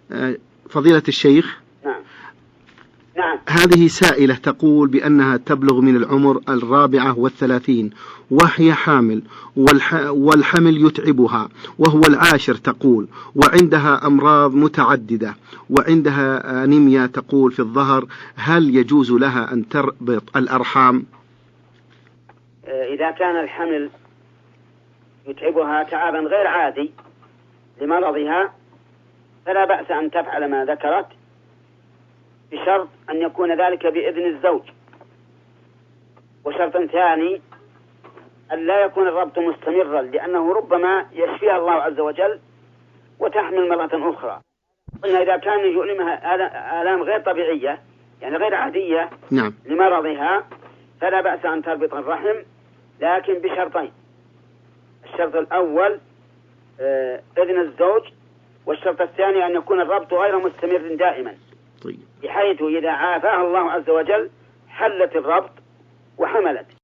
فضيلة الشيخ، نعم نعم. هذه سائلة تقول بأنها تبلغ من العمر 34 وهي حامل، والحمل يتعبها، وهو 10 تقول، وعندها أمراض متعددة، وعندها أنيميا تقول في الظهر. هل يجوز لها أن تربط الأرحام؟ إذا كان الحمل يتعبها تعبا غير عادي لمرضها فلا بأس أن تفعل ما ذكرت، بشرط أن يكون ذلك بإذن الزوج. وشرط ثاني أن لا يكون الربط مستمرا، لأنه ربما يشفيها الله عز وجل وتحمل مرة أخرى. قلنا إذا كان يؤلمها آلام غير طبيعية يعني غير عادية نعم. لمرضها فلا بأس أن تربط الرحم، لكن بشرطين: الشرط الأول إذن الزوج، والشرط الثاني أن يكون الربط غير مستمر دائما. طيب. بحيث إذا عافاها الله عز وجل حلت الربط وحملت.